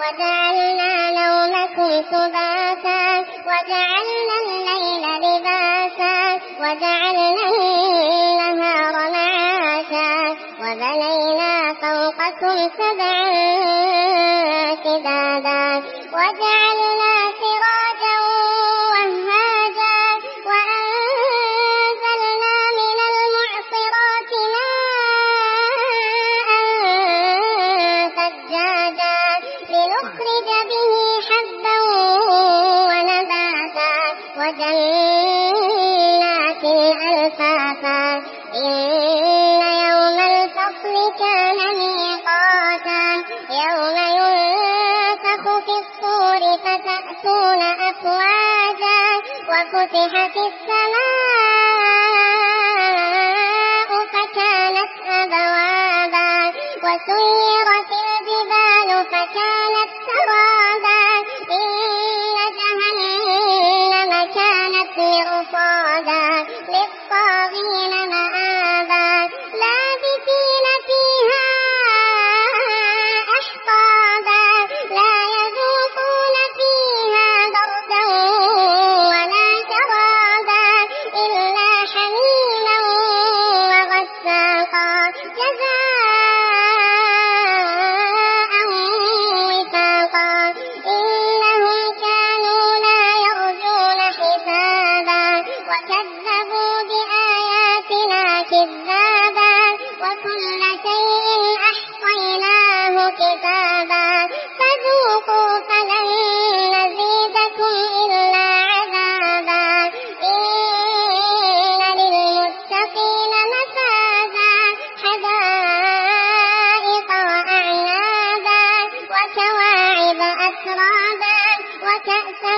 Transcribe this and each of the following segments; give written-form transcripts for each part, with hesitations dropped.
وجعلنا نومكم سباتا وجعلنا الليل لباسا وجعلنا النهار معاشا وبنينا فوقكم سبعا شدادا وجعلنا سراجا وهاجا وأنزلنا من المعصرات ماء ثجاجا لنخرج به حبا ونباتا وجنات ألفافا إن يوم الفصل كان ميقاتا يوم ينفخ في الصور فتأتون أفواجا وفتحت السماء فكانت أبوابا وسيرت الجبال فكانت سرابا إن جهنم كانت مرصادا للطاغين مآبا لابثين فيها أحقابا لا يذوقون فيها بردا ولا شرابا إلا حميما وغساقا جزاء وفاقا إنهم كانوا لا يرجون حسابا وكذبوا بآياتنا كذابا وكل شيء أحصيناه كتابا فذوقوا فلن نزيدكم إلا عذابا إن للمتقين مفازا حدائق وأعنابا وكواعب أترابا وكأسا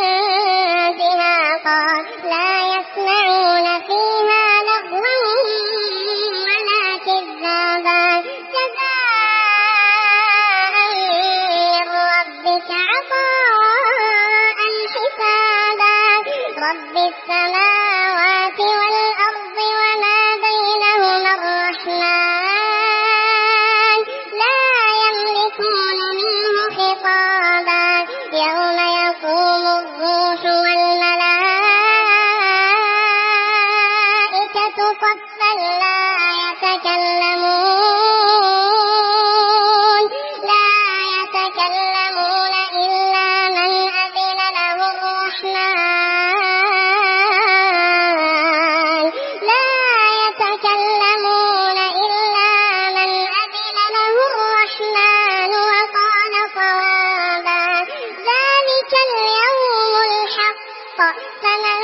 دهاقا لا يسمعون فيها لغوا ولا كذابا جزاء من ربك عطاء حسابا رب السماوات والأرض وما بينهما الرحمن لا يملكون منه خطابا يوم يقوم الروح والملائكة صفا لا يتكلمون إلا من أذن له الرحمن وقال صوابا ذلك اليوم الحق فمن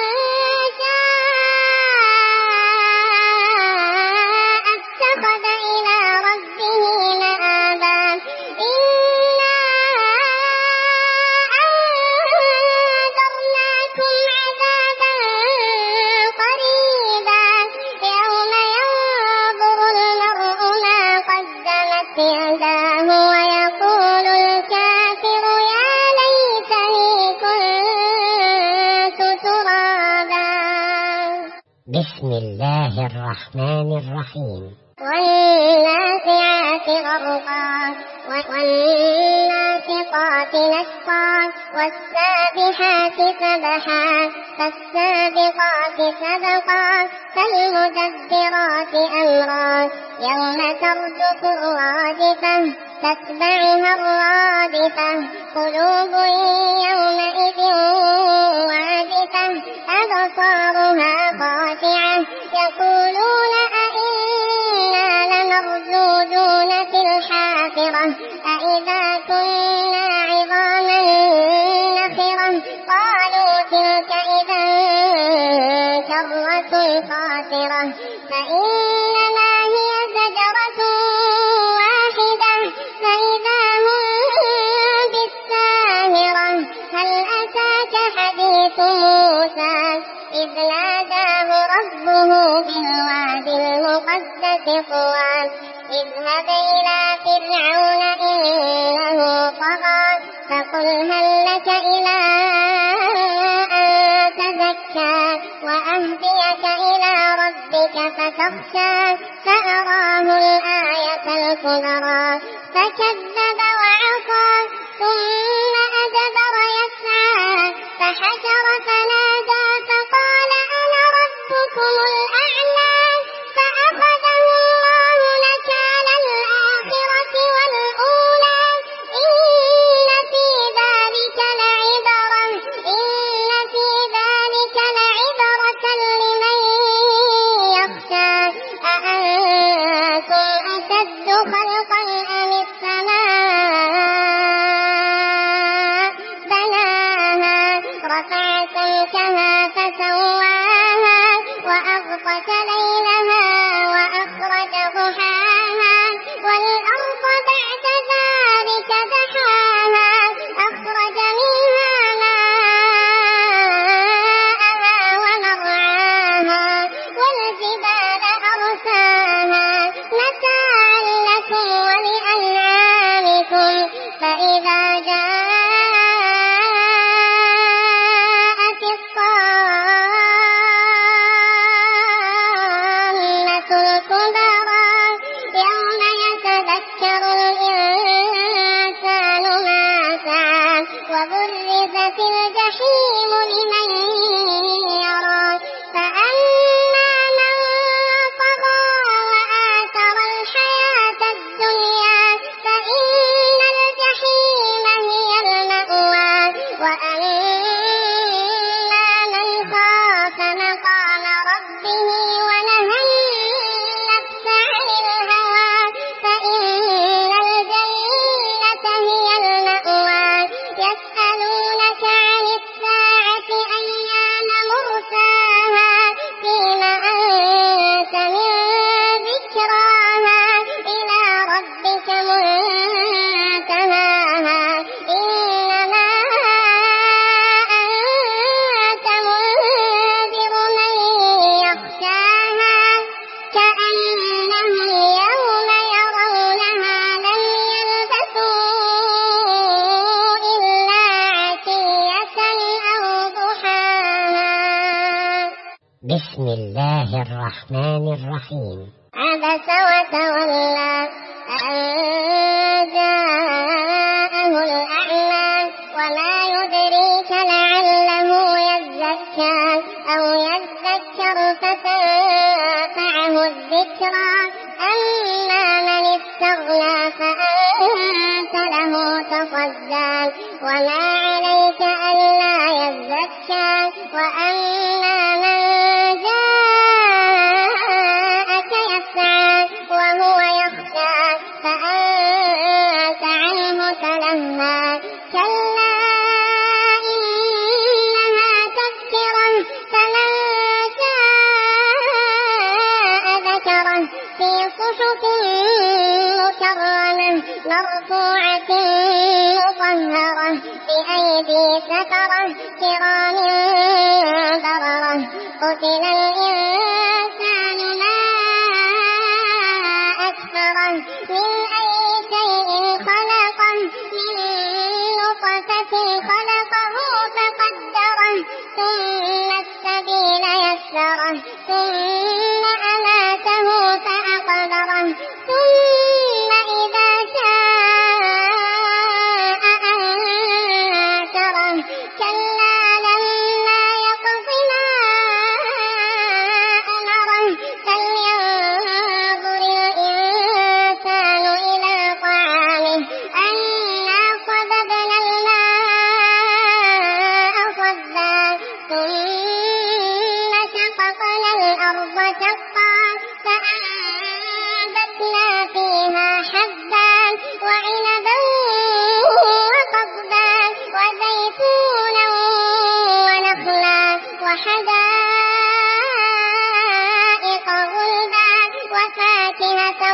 شاء اتخذ إلى ربه مآبا إنا أنذرناكم عذابا قريبا يوم ينظر المرء ما قدمت يداه ويقول الكافر يا ليتني كنت ترابا. بسم الله الرحمن الرحيم. والنازعات غرقا والناشطات نشطا والسابحات سبحا فالسابقات سبقا فالمدبرات أمرا يوم ترجف الراجفة تتبعها الرادفة قلوب يومئذ واجفة أبصارها خاشعة يقولون أئنا لمردودون في الحافرة أئذا كنا عظاما نخرة قالوا تلك إذا كرة خاسرة فإنما هي زجرة واحدة فإذا هم بالساهرة هل أتاك حديث موسى إذ ناداه ربه بالواد المقدس طوى اذهب إلى فرعون إنه طغى فقل هل لك إلى أن تزكى وأهديك إلى ربك فتخشى فأراه الآية الكبرى فكذب وعصى ثم فإذا جاءت الطامة الكبرى يوم يتذكر الإنسان ما سعى وبرزت الجحيم لمن يرى فأما من طغى وآثر الحياة الدنيا فإن الجحيم هي المأوى وأما من خاف مقام ربه ونهى النفس عن الهوى فإن الجنة هي المأوى يسألونك عن الساعة أيان مرساها فيم أنت من ذكراها إلى ربك منتهاها إنما أنت منذر من يخشاها كأنهم يوم يرونها لم يلبثوا إلا عشية أو ضحاها. بسم الله الرحمن الرحيم. عبس وتولى أن جاءه الأعمى وما يدريك لعله يزكى أو يذكر فتنفعه الذكرى أما من استغنى فأنت له تصدى وما عليك ألا يزكى وأما من جاءك يسعى وهو يخشى فأنت عنه تلهى كلا إنها تذكرة فمن شاء ذكره في صحف مكرمة مرفوعة مطهرة بأيدي سفرة كرام بررة قتل الإنسان ما أكفره من أي شيء خلقه من نطفة خلقه فقدره ثم السبيل يسره ثم أماته فأقبره ثم إذا شاء أنشره كلا لما يقض ما أمره فلينظر الإنسان إلى طعامه أنا صببنا الماء صبا ثم شققنا الأرض شقا فأنبتنا فيها حبا وعنبا وقضبا وزيتونا ونخلا وحدائق غلبا وفاكهة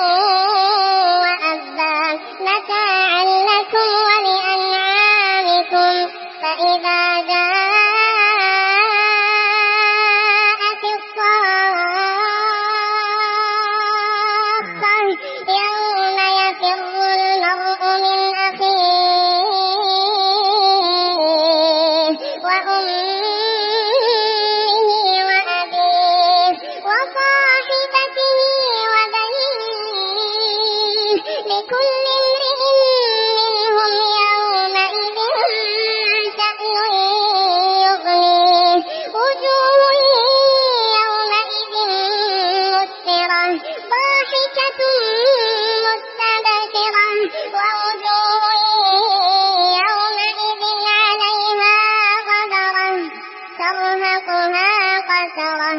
وأبا متاعا لكم ولأنعامكم فإذا جاءت الصاخة يوم يفر المرء من أخيه وأمه وأبيه وصاحبته وبنيه لكل امرئ منهم يومئذ شأن يغنيه وجوه يومئذ مسفرة ضاحكة مستبشرة ووجوه يومئذ عليها غبرة ترهقها قترة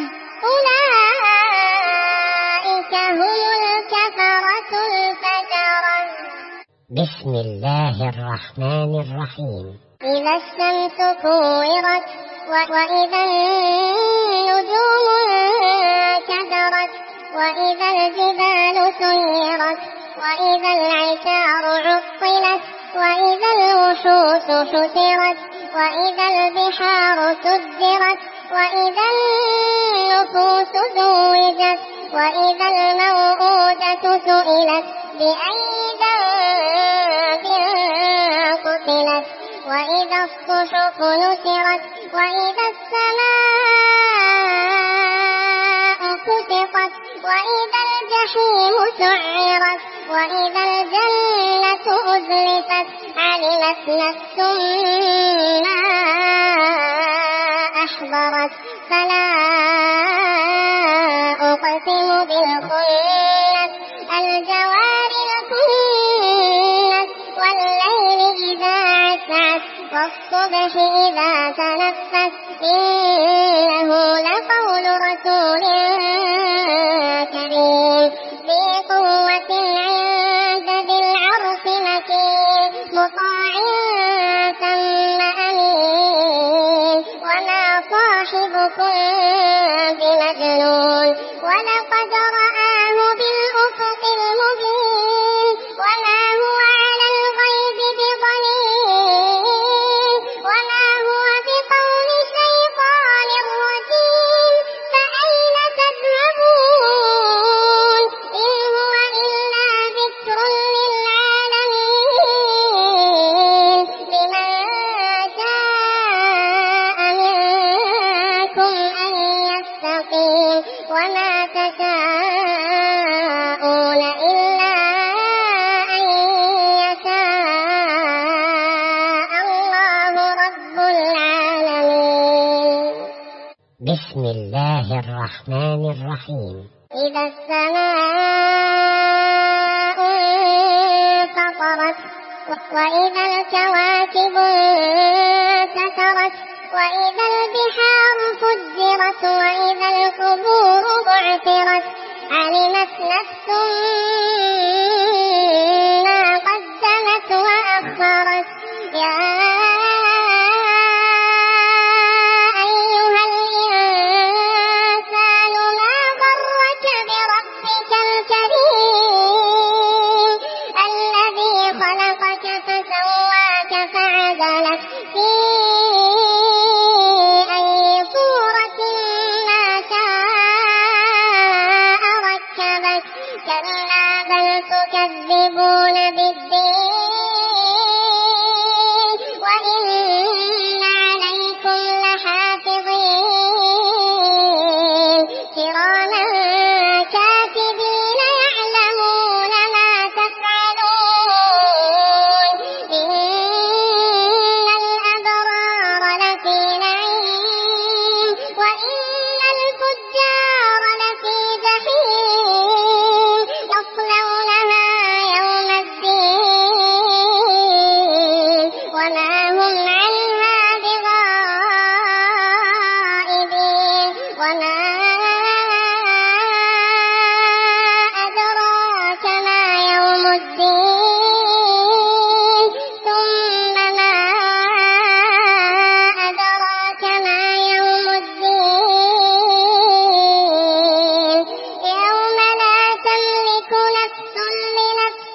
أولئك هم الكفرة الفجرة. بسم الله الرحمن الرحيم. إذا الشمس كورت وإذا النجوم انكدرت وإذا الجبال سيرت وإذا العشار عطلت وإذا الوحوش حشرت وإذا البحار سجرت وإذا النفوس زوجت وإذا الموءودة سئلت بأي ذنب أرسلت وإذا الصحف نشرت وإذا السماء كشطت وإذا الجحيم سعرت وإذا الجنة أزلفت علمت نفس ما أحضرت فلا أقسم بالخنس الجوار الكنس والليل إذا عسعس والصبح إذا تنفس إنه لقول رسول كريم ذي قوة عند ذي العرش مكين مطاع ثم أمين وما صاحبكم بمجنون ولقد رآه بالأفق المبين وما هو على الغيب بضنين وما هو بقول شيطان رجيم فأين تذهبون إن هو إلا ذكر للعالمين لمن شاء منكم أن يستقيم وما تشاءون إلا أن يشاء الله رب العالمين. بسم الله الرحمن الرحيم. إذا السماء انفطرت وإذا الكواكب انتثرت وإذا البحار فجرت وإذا القبور بعثرت علمت نفس ما قدمت وأخرت يا أيها الإنسان ما غرك بربك الكريم الذي خلقك فسواك فعدلك في أي صورة ما شاء ركبك كلا بل تكذبون بالدين وإن عليكم لحافظين كراما كاتبين يعلمون ما تفعلون إن الأبرار لفي نعيم وإن الفجار لفي جحيم يصلونها يوم الدين وما هم عنها بغائبين وما أدراك ما يوم الدين ثم ما أدراك ما يوم الدين يوم لا تملك نفس لنفس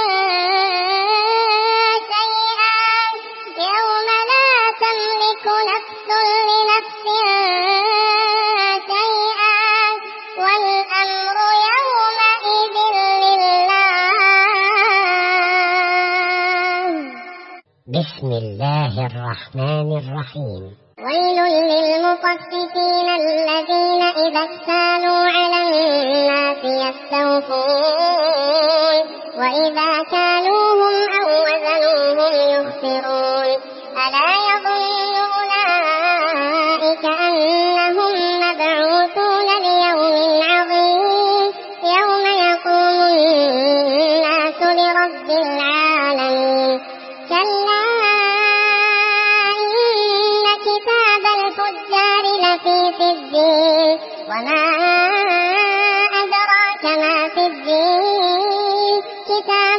شيئا يوم لا تملك نفس لنفس شيئا والأمر يومئذ لله. بسم الله الرحمن الرحيم. ويل للمطففين الذين إذا اكتالوا على الناس يستوفون وإذا كالوهم أو وزنوهم يخسرون ألا يظن أولئك أنهم مبعوثون ليوم عظيم يوم يقوم الناس لرب العالمين كلا إن كتاب الفجار لفي سجين وما أدراك ما سجين كتاب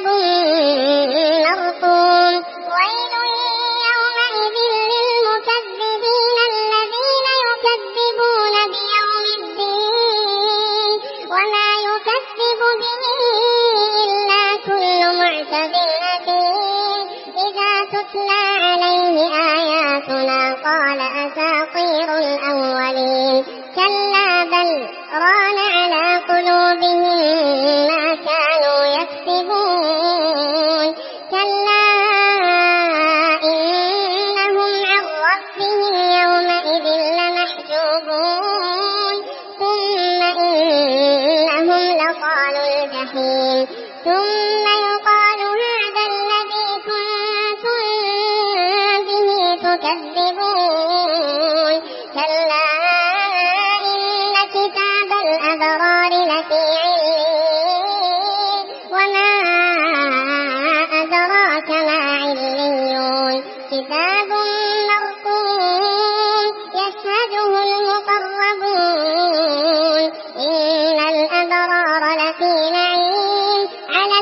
مرقوم ويل يومئذ للمكذبين الذين يكذبون بيوم الدين وما يكذب به إلا كل معتد أثيم إذا تتلى عليه آياتنا قال أساطير الأولين كلا بل ران على قلوبهم ما كانوا يكسبون كلا تكذبون كلا إن كتاب الأبرار لفي عليين وما أدراك ما عليون كتاب مرقوم يشهده المقربون إن الأبرار لفي نعيم على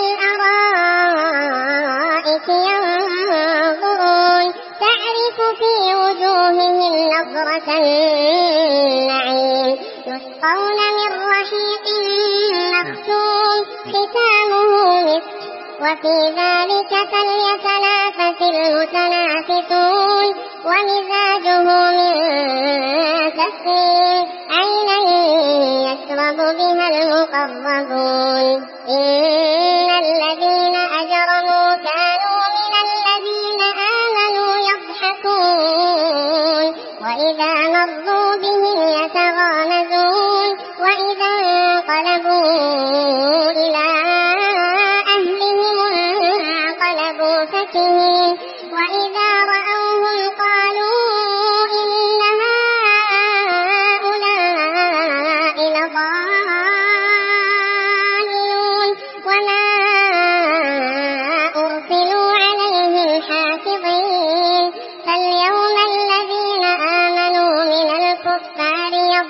الأرائك ينظرون تعرف في وجوههم نظرة النعيم يسقون من رحيق مختوم ختامه مسك وفي ذلك فليتنافس المتنافسون ومزاجه من تسنيم عينا يشرب بها المقربون إن الذين أجرموا كانوا من الذين آمنوا يضحكون وإذا مروا بهم يتغامزون وإذا انقلبوا إلى أهلهم انقلبوا فكهين وإذا رأوهم قالوا إن هؤلاء لضالون وما أرسلوا عليهم حافظين فاليوم الذين آمنوا من الكفار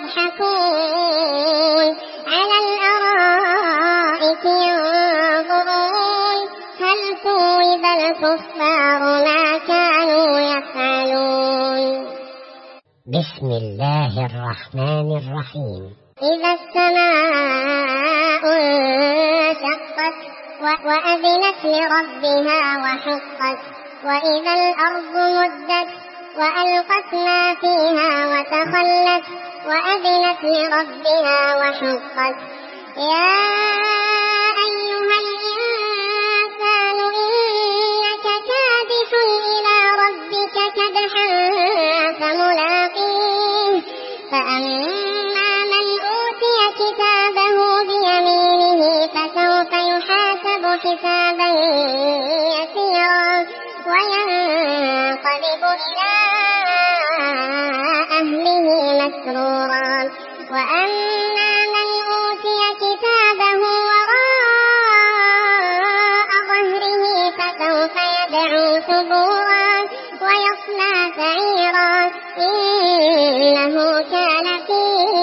يضحكون على الأرائك ينظرون هل ثوب الكفار ما كانوا يفعلون بسم الله الرحمن الرحيم إذا السماء انشقت وأذنت لربها وحقت وإذا الأرض مدت وألقت ما فيها وتخلت وأذنت لربها وحقت يا أيها الإنسان إنك كادح إلى ربك كدحا فملاقيه فأما من أوتي كتابه بيمينه فسوف يحاسب حسابا يسيرا وينقلب إلى أهله مسرورا وأما من أوتي كتابه وراء ظهره فسوف يدعو ثبورا ويصلى سعيرا إنه كان في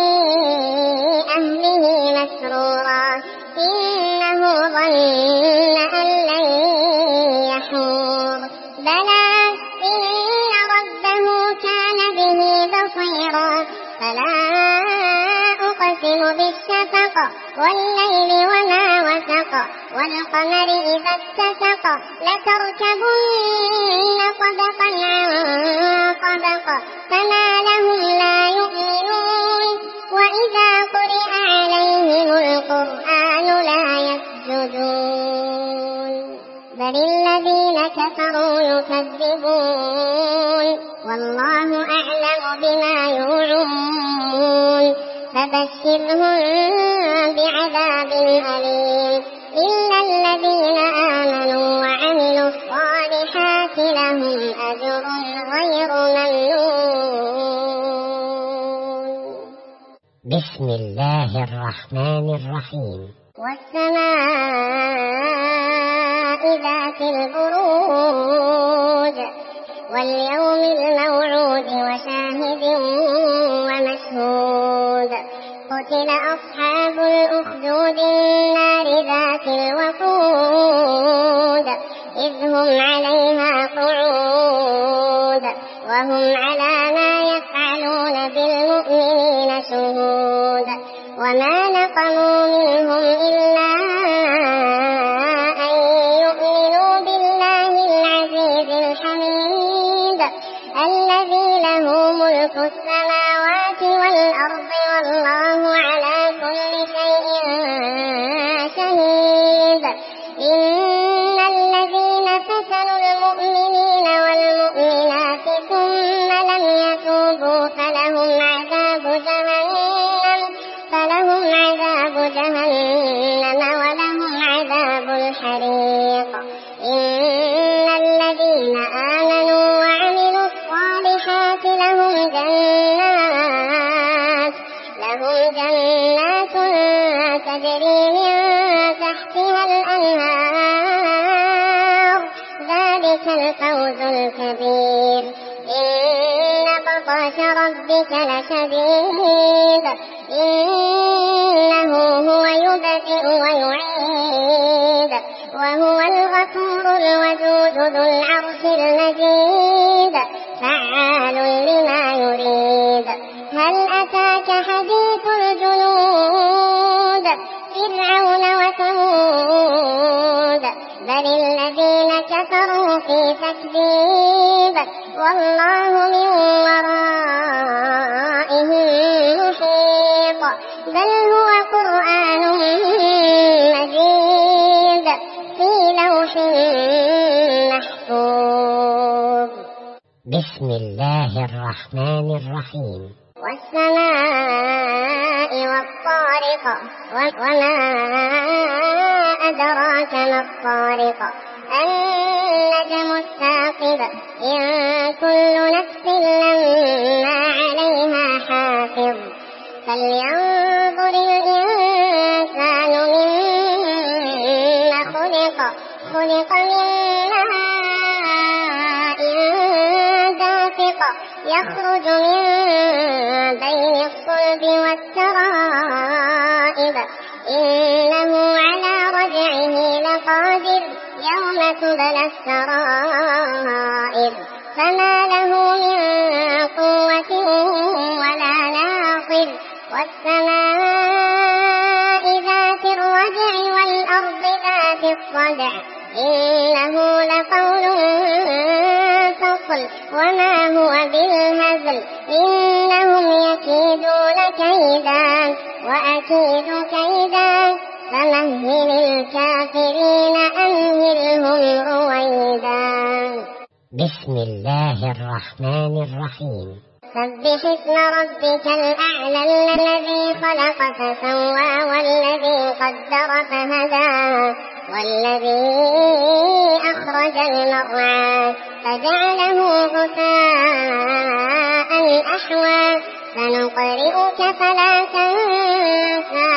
أهله مسرورا إنه ظن أن لن يحور بلى إن ربه كان به بصيرا فلا أقسم بالشفق والليل وما وسق والقمر إذا اتسق لتركبن طبقا عن طبق فما لهم لا يؤمنون وإذا قرئ عليهم القرآن لا يسجدون بل الذين كفروا يكذبون والله أعلم بما يوعون فبشرهم بعذاب أليم إلا الذين آمنوا وعملوا الصالحات لهم أجر غير ممنون بسم الله الرحمن الرحيم والسماء ذات البروج واليوم الموعود وشاهد ومشهود قتل أصحاب الأخدود النار ذات الوقود إذ هم عليها قعود وهم على ما يفعلون بالمؤمنين شهود وما نقموا منهم إلا أن يؤمنوا بالله العزيز الحميد الذي له ملك السماوات والأرض والله على كل شيء شهيد إن الذين فتنوا المؤمنين والمؤمنات ثم لم يتوبوا فلهم عذاب جهنم ولهم عذاب الحريق إن الذين آمنوا وعملوا الصالحات كبير إن بطش ربك لشديد إنه هو يبدئ ويعيد وهو الغفور الودود ذو العرش المجيد فعال لما يريد هل أتاك حديث الجنود فرعون وثمود بل الذين كفروا في تكذيب والله من ورائهم محيط بل هو قرآن مجيد في لوح محفوظ. بسم الله الرحمن الرحيم. والسماء والطارق وما أدراك ما الطارق النجم الثاقب إن كل نفس لما عليها حافظ فلينظر الإنسان مما خلق من ماء دافق يخرج من بين الصلب والترائب إنه على رجعه لقادر يوم تبلى السرائر فما له من قوة ولا ناصر والسماء ذات الرجع والأرض ذات الصدع إنه لقول فصل وما هو بالهزل إنهم يكيدون كيدا وأكيد كيدا فمهل الكافرين أمهلهم رويدا. بسم الله الرحمن الرحيم. سبح اسم ربك الأعلى الذي خلق فسوى والذي قدر فهدى والذي أخرج المرعى فجعله غثاء أحوى سنقرئك فلا تنسى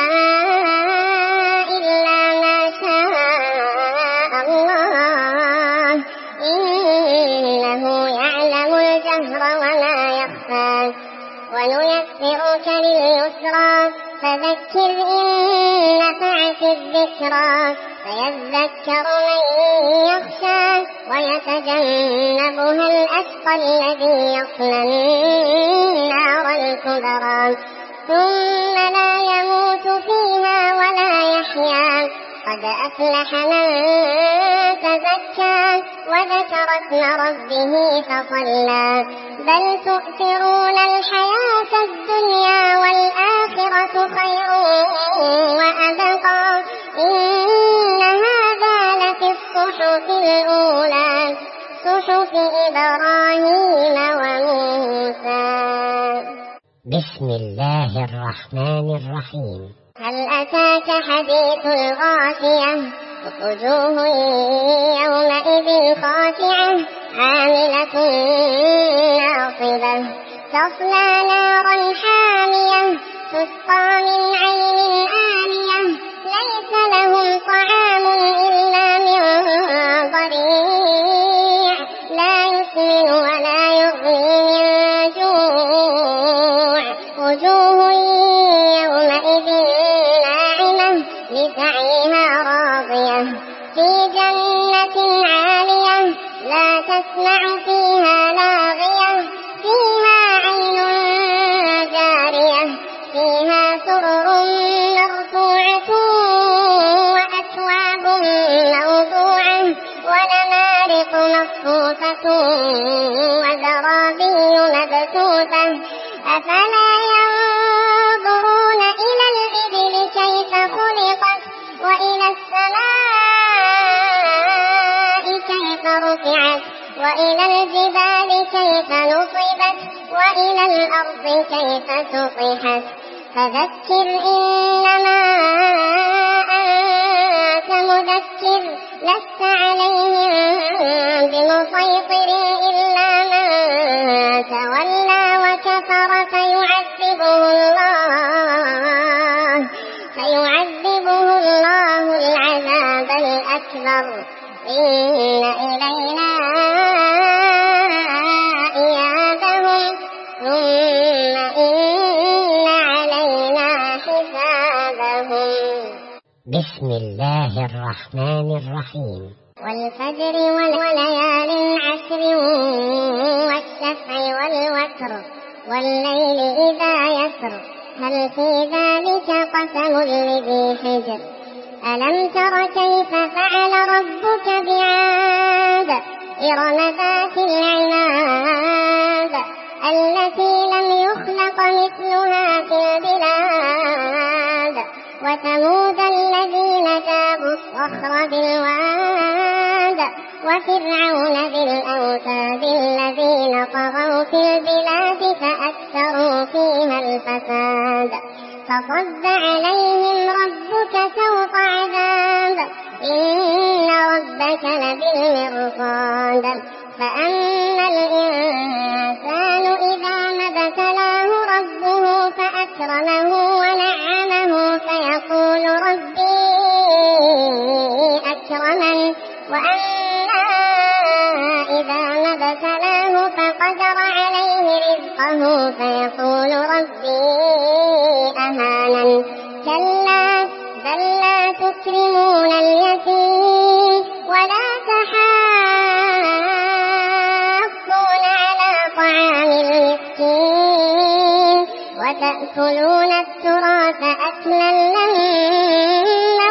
إلا ما شاء الله إنه يعلم الجهر وما يخفى ونيسرك لليسرى فذكر إن نفعت الذكرى فيذكر من يخشى ويتجنبها الأشقى الذي يصلى النار الكبرى ثم لا يموت فيها ولا يحيا قد أفلح من تزكى وذكر اسم ربه فصلى بل تؤثرون الحياة الدنيا والآخرة خير وأبقى إن هذا لفي الصحف الأولى صحف إبراهيم وموسى. بسم الله الرحمن الرحيم. هل أتاك حديث الغاشية وجوه يومئذ خاشعة عاملة ناصبة تصلى نارا حامية تسقى من عين آنية ليس لهم طعام إلا من ضريع لا يسمن ولا يغني من جوع وجوه يومئذ ناعمة لسعيها راضية في جنة عالية لا تسمع فيها لاغية فيها عين جارية فيها سرر مرفوعة وأكواب موضوعة ونمارق مصفوفة وزرابي مبثوثة أفلا ينظرون إلى الإبل كيف خلقت وإلى السماء كيف رفعت وإلى الجبال كيف نصبت وإلى الأرض كيف سطحت فذكر إنما أنت مذكر لست عليهم بمسيطر إلا من تولى وكفر فيعذبه الله العذاب الأكبر إن إلينا بسم الله الرحمن الرحيم. والفجر وليال عشر والشفع والوتر والليل إذا يسر هل في ذلك قسم لذي حجر ألم تر كيف فعل ربك بعاد إرم ذات العماد التي لم يخلق مثلها في البلاد وثمود الذين جابوا الصخر بالواد وفرعون ذي الأوتاد الذين طغوا في البلاد فأكثروا فيها الفساد فصب عليهم ربك سوط عذاب إن ربك لبالمرصاد فأما الإنسان إذا ما ابتلاه ربه فأكرمه ونعمه فيقول ربي أكرمن وأما إذا ما ابتلاه فقدر عليه رزقه فيقول ربي أهانن كلا بل لا تكرمون اليتيم ولا تحاضون على طعام المسكين وتأكلون التراث أكلا لما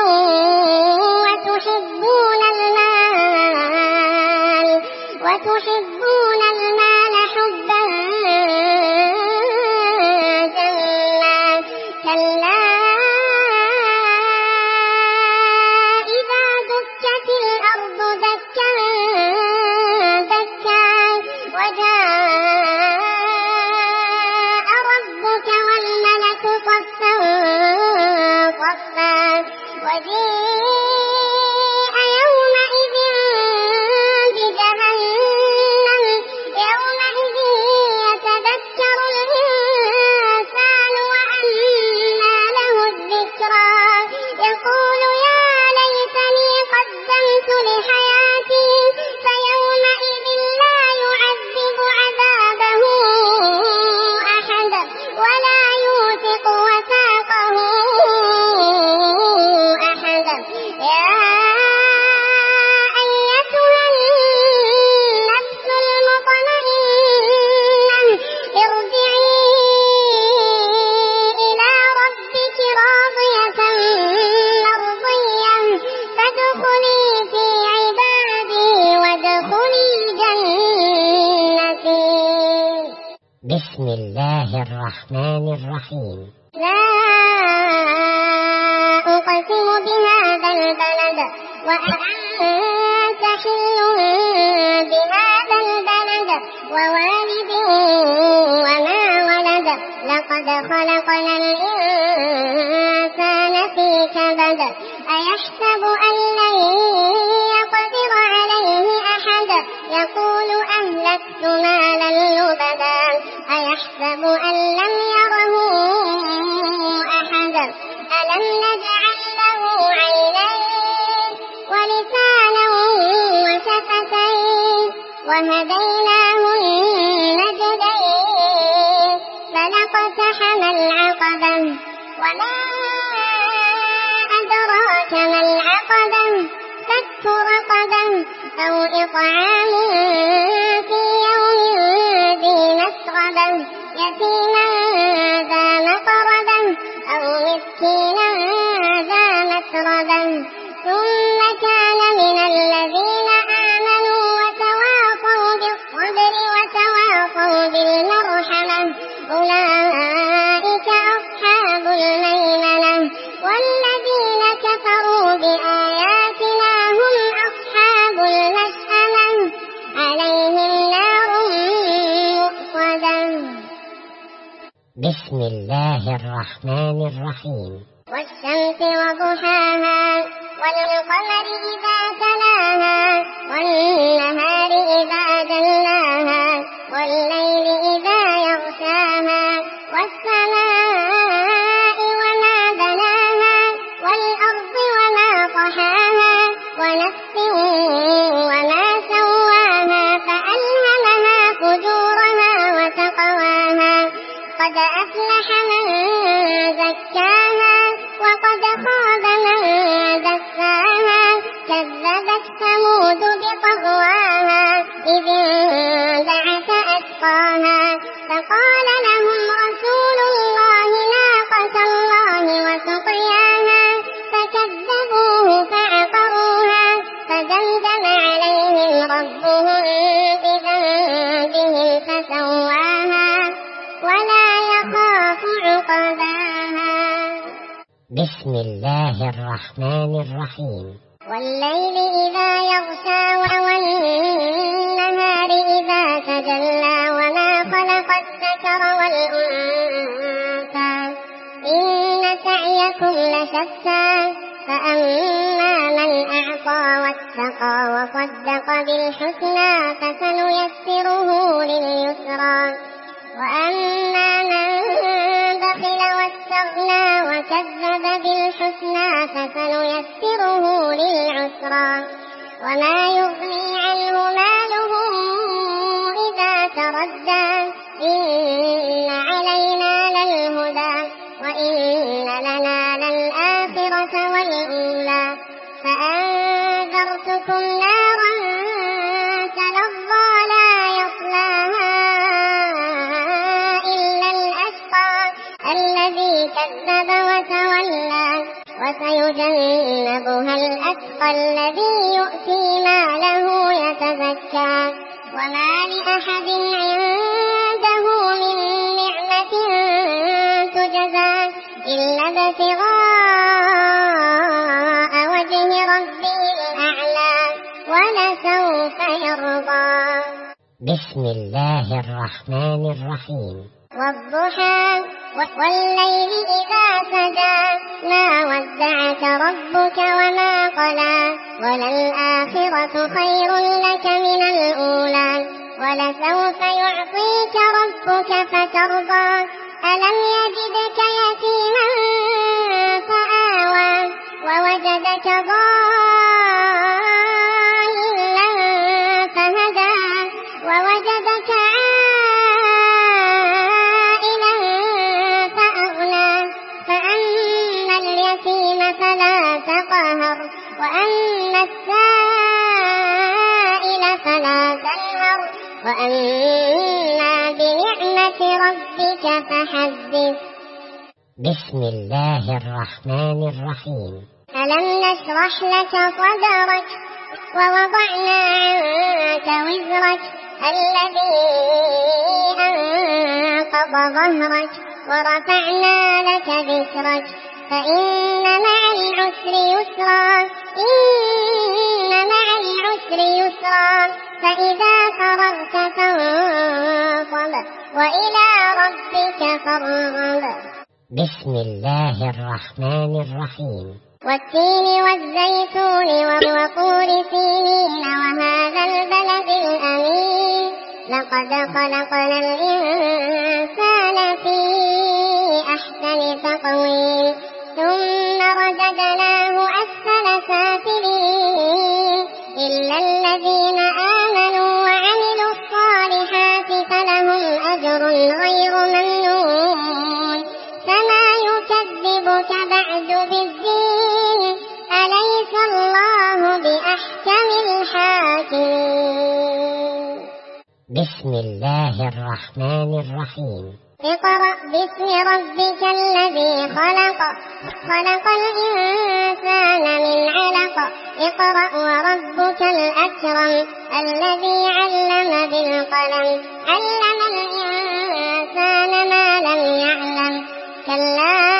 وتحبون المال حبا جما كلا إذا دكت الأرض دكا دكا وجاء ربك والملك صفا صفا وجيء يومئذ بجهنم يومئذ يتذكر الإنسان وأنى له الذكرى يقول يا ليتني قدمت لحياتي فيومئذ لا يعذب عذابه أحد ولا يوثق وثاقه أحد يا أيتها النفس المطمئنة ارجعي إلى ربك راضية مرضية فادخلي في عبادي وادخلي جنتي. بسم الله الرحمن الرحيم. لا أقسم بهذا البلد وأنت حل بهذا البلد ووالد وما ولد لقد خلقنا الإنسان في كبد أيحسب أن لن يقدر عليه أحد يقول أهلكت مالا لبدا أيحسب أن لم يره أحد ألم نجعل له عينين ولسانا وشفتين وهديناه النجدين فلاقتحم العقبة وما أدراك ما العقبة فك رقبة أو إطعام في يوم ذي مسغبة يتيما ذا مقربة أو مسكينا ذا مسربة ثم كان من الذين آمنوا وتواصوا بالصبر وتواصوا بالمرحمة أولئك أصحاب الميمنة والذين كفروا بآياتنا هم أصحاب المشأمة عليهم نار مؤصدة. بسم الله الرحمن الرحيم. والشمس وضحاها والقمر إذا تلاها والنهار إذا جلاها والليل إذا يغشاها والسماء وما بناها والأرض وما طحاها ونفس وما سواها فألهمها فجورها وتقواها قد أفلح من زكاها وقد خاب من سقاها فقال لهم رسول الله ناقة الله وسقياها فكذبوه فعقروها فدمدم عليهم ربهم بذنبهم فسواها ولا يخاف عقباها. بسم الله الرحمن الرحيم. والليل إذا يغشى والنهار إذا تجلى وما خلق الذكر والأنثى إن سعيكم لشتى فأما من أعطى واتقى وصدق بالحسنى فسنيسره لليسرى وأما من بخل واستغنى وكذب بالحسنى فسنيسره للعسرى وما يغني عنه ماله إذا تردى إن علينا للهدى وإن لنا للآخرة والأولى فأنذرتكم نارا تلظى لا يصلاها إلا الأشقى الذي كذب وتولى وسيجنبها الأتقى الذي يؤتي ماله يتزكى وما لأحد عنده من نعمة تجزى إلا ابتغاء وجه ربه الأعلى ولسوف يرضى. بسم الله الرحمن الرحيم. والضحى والليل إذا سجى ما ودعك ربك وما قلى وللآخرة خير لك من الأولى ولسوف يعطيك ربك فترضى ألم يجدك يتيما فآوى ووجدك ضالا فهدى ووجدك عائلا فأغنى فأما اليتيم فلا تقهر وأما السائل فلا تنهر وأما بنعمة ربك فحدث. بسم الله الرحمن الرحيم. ألم نشرح لك صدرك ووضعنا عنك وزرك الذي أنقض ظهرك ورفعنا لك ذكرك فإن مع العسر يسرا إن مع العسر يسرا فإذا فرغت فانصب وإلى ربك فارغب. بسم الله الرحمن الرحيم. والتين والزيتون وطور سينين وهذا البلد الأمين لقد خلقنا الإنسان في أحسن تقويم ثم رددناه أسفل سافلين إلا الذين آمنوا وعملوا الصالحات فلهم أجر غير ممنون فما يكذبك بعد بالدين أليس الله بأحكم الحاكمين. بسم الله الرحمن الرحيم. اقرأ باسم ربك الذي خلق خلق الإنسان من علق اقرأ وربك الأكرم الذي علم بالقلم علم الإنسان ما لم يعلم كلا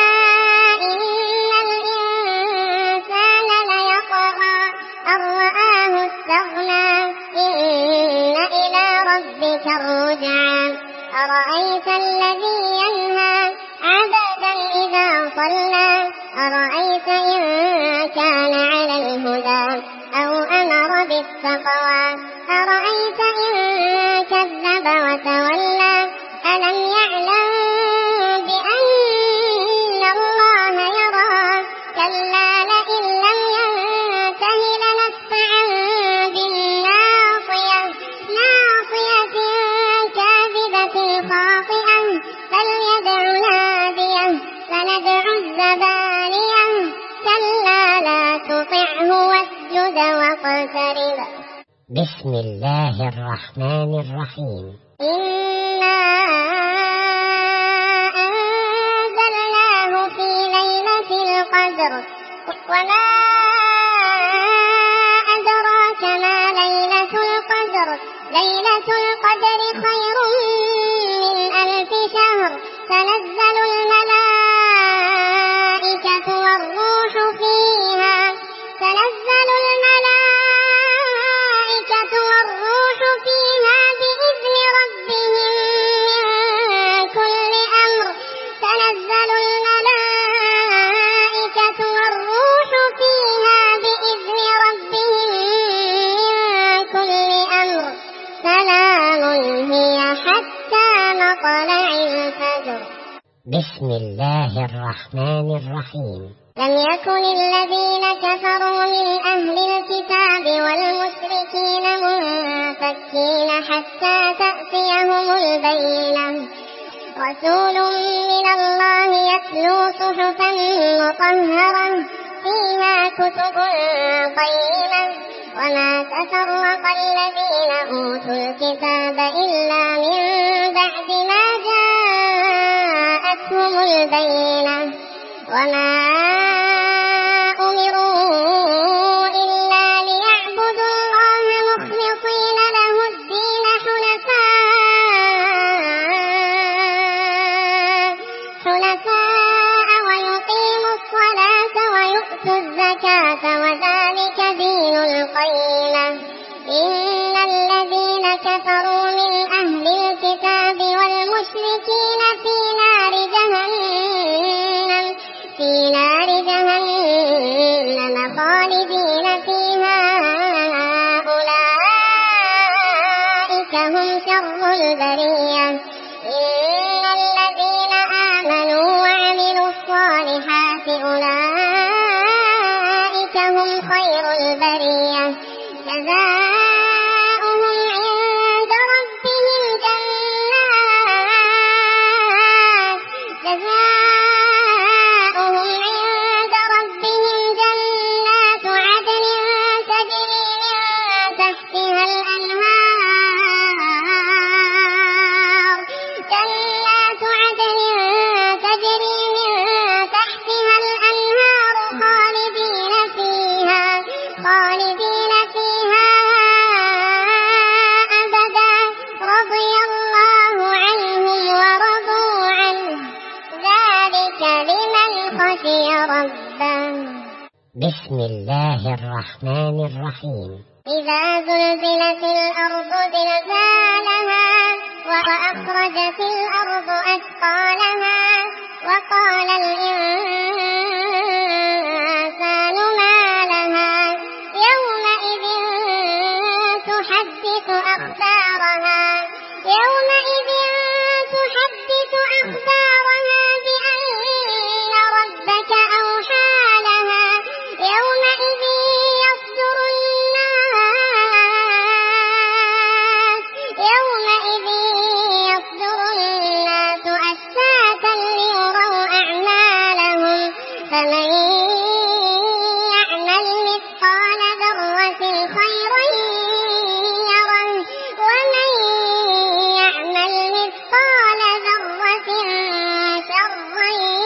إن الإنسان ليطغى أن رآه استغنى إن إلى ربك الرجعى أرأيت الذي ينهى عبدا إذا صلى أرأيت إن كان على الهدى أو أمر بالتقوى أرأيت إن كذب وتولى ألم يعلم بأن الله يرى كلا لئن لم ينته لنسفعا بالناصية ناصية كاذبة خاطئة فليدع ناديه سندع الزبانية كلا لا تطعه واسجد واقترب. بسم الله الرحمن الرحيم. إنا أنزلناه في ليلة القدر وما أدراك ما ليلة القدر ليلة القدر خير من 1000 شهر تنزل الملائكة والروح فيها بإذن ربهم من كل أمر تنزل الملائكة والروح فيها بإذن ربهم من كل أمر سلام هي حتى مطلع الفجر. بسم الله الرحمن الرحيم. لم يكن الذين كفروا من أهل الكتاب والمشركين منفكين حتى تأتيهم البينة رسول من الله يتلو صحفا مطهرة فيها كتب قيمة وما تفرق الذين أوتوا الكتاب إلا من بعد ما جاءتهم البينة وما أمروا إلا ليعبدوا الله مخلصين له الدين حنفاء ويقيموا الصلاة ويؤتوا الزكاة وذلك دين القيمة. إن الذين كفروا من أهل الكتاب والمشركين في نار جهنم خالدين فيها أولئك هم شر البرية. إن الذين آمنوا وعملوا الصالحات أولئك هم خير البرية. جزاؤهم عند ربهم جنات عدن تجري من تحتها الأنهار خالدين فيها أبدا رضي الله عنهم ورضوا عنه ذلك لمن خشي ربه. بسم الله الرحمن الرحيم. إذا زلزلت الأرض زلزالها وأخرجت الأرض أثقالها وقال الإنسان ما لها يومئذ تحدث أخبارها بأن ربك أوحى لها يومئذ يصدر الناس أشتاتا ليروا أعمالهم فمن يعمل مثقال ذرة خيرا يره ومن يعمل مثقال ذرة شرا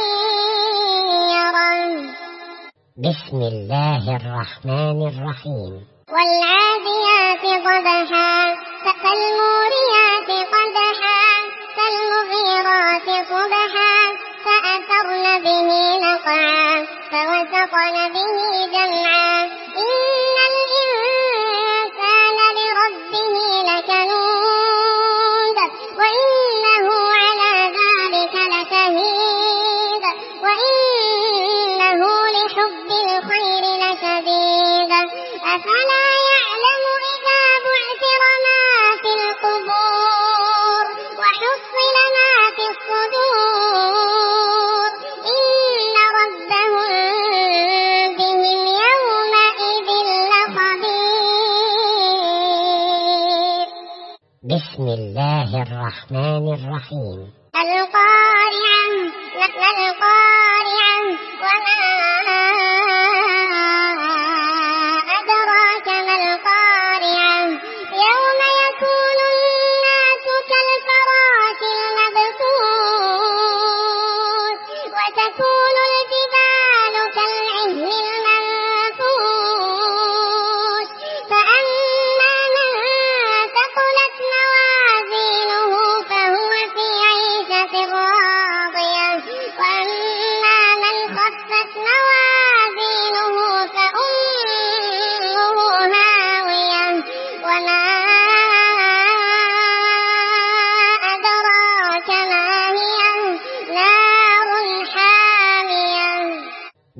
يره. بسم الله الرحمن الرحيم. والعاديات ضبحا فالموريات قدحا فالمغيرات صبحا فأثرن به نقعا فوسطن به جمعا. إن الإنسان لربه لكنود وإنه على ذلك لشهيد وإنه لحب الخير لشديد. أفلا يعلم إذا بعثر ما في القبور وحصل ما في الصدور إن ربهم بهم يومئذ لخبير. بسم الله الرحمن الرحيم. القارعة ما القارعة وما أدراك ما القارعة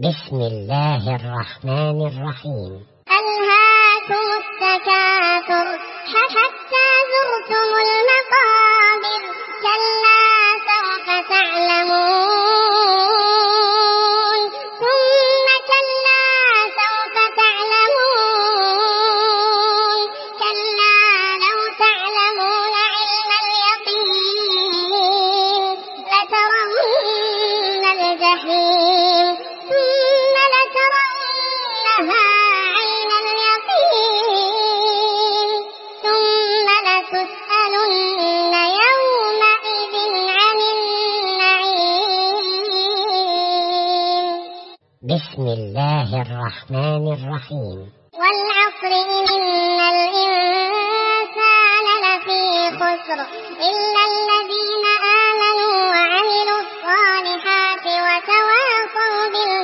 بسم الله الرحمن الرحيم. ألهاكم التكاثر حتى زرتم المقابر كلا سوف تعلمون ثم كلا سوف تعلمون كلا لو تعلمون علم اليقين لترون الجحيم ثم لترونها عين اليقين ثم لتسألن يومئذ عن النعيم. بسم الله الرحمن الرحيم. والعصر إن الإنسان لفي خسر إلا الذين آمنوا وعملوا الصالحات وتواصوا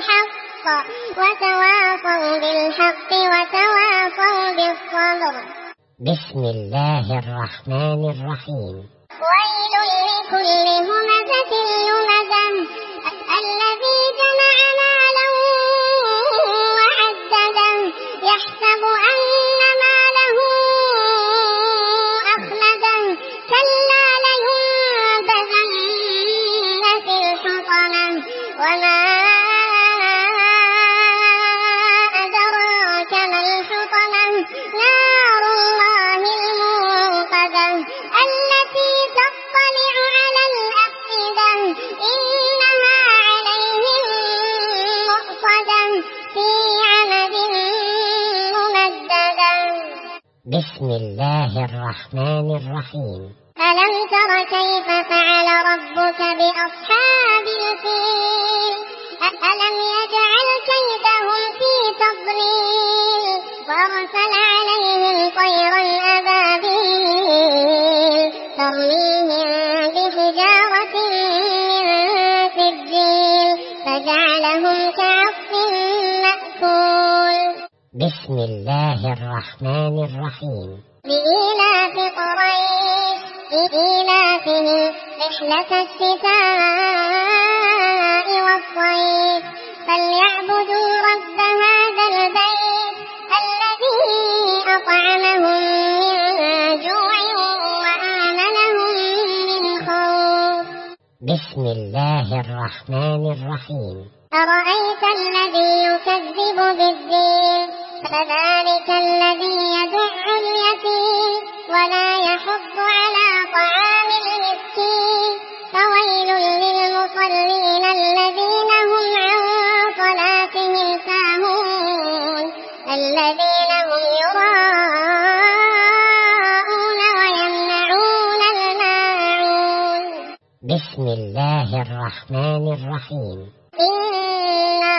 بالحق وتواصوا بالصبر. بسم الله الرحمن الرحيم. ويل لكل همزة لمزة الذي جمع مالا وعدده يحسب أن ماله أخلده كلا لينبذن في الحطمة وما أدراك ما الحطمة نار الله الموقدة التي تطلع على الأفئدة إنها عليهم مؤصدة في عمد ممددة. بسم الله الرحمن الرحيم. ألم تر كيف فعل ربك بأصحاب الفيل ألم يجعل كيدهم في تضليل وأرسل عليهم طيرا أبابيل ترميهم بحجارة من سجيل فجعلهم كعصف مأكول. بسم الله الرحمن الرحيم. لإيلاف قريش إيلافهم رحلة الشتاء والصيف فليعبدوا رب هذا البيت الذي أطعمهم من جوع وآمنهم من خوف. بسم الله الرحمن الرحيم. أرأيت الذي يكذب بالدين فذلك الذي يدع اليتيم ولا يحض على طعام المسكين فويل للمصلين الذين هم عن صلاتهم ساهون الذين هم يراءون ويمنعون الماعون. بسم الله الرحمن الرحيم. إنا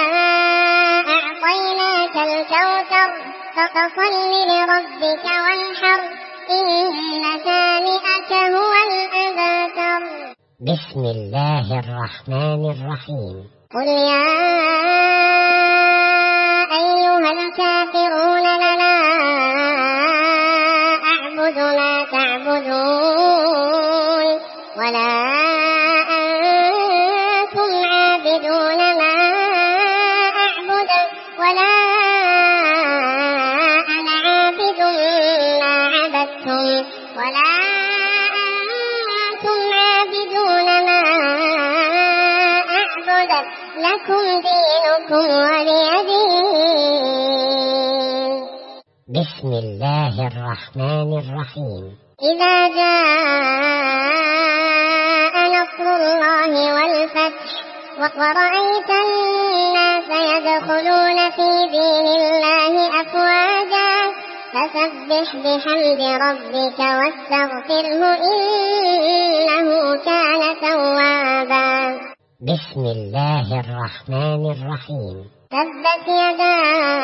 أعطيناك الكوثر فصل لربك وانحر إن ثانئك هو الأبتر. بسم الله الرحمن الرحيم. قل يا أيها الكافرون لا أعبد ما تعبدون ولا أنتم عابدون ما أعبد ولا أنا عابد ما عبدتم ولا أنتم عابدون ما أعبد لكم دينكم ولي دين. بسم الله الرحمن الرحيم. إذا جاء نصر الله والفتح ورأيت الناس يدخلون في دين الله أفواجا فسبح بحمد ربك واستغفره إنه كان توابا. بسم الله الرحمن الرحيم. تبت يدا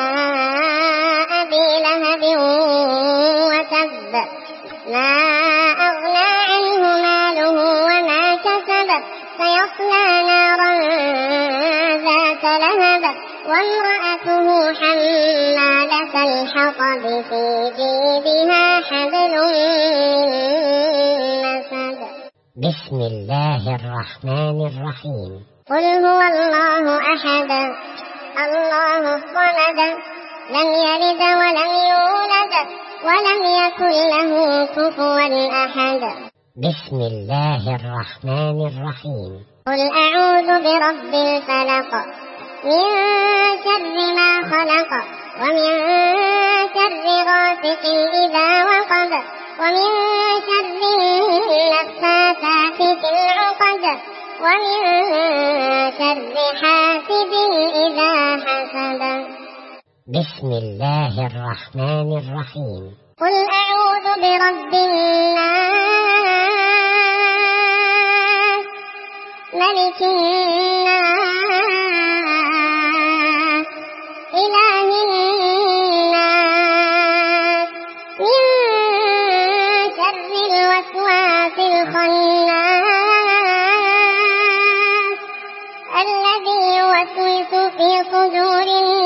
أبي لهب وتب ما أغنى عنه ماله وما كسب سيصلى نارا ذات لهب وامرأته حمالة الحطب في جيبها حبل من مسد. بسم الله الرحمن الرحيم. قل هو الله أحد الله الصمد لم يلد ولم يولد ولم يكن له كفوا أحد. بسم الله الرحمن الرحيم. قل أعوذ برب الفلق من شر ما خلق ومن شر غاسق إذا وقب ومن شر النفاثات في العقد ومن شر حاسد إذا حسد. بسم الله الرحمن الرحيم. قل أعوذ برب الناس ملك الناس إله الناس من شر الوسواس الخناس الذي يوسوس في صدور الناس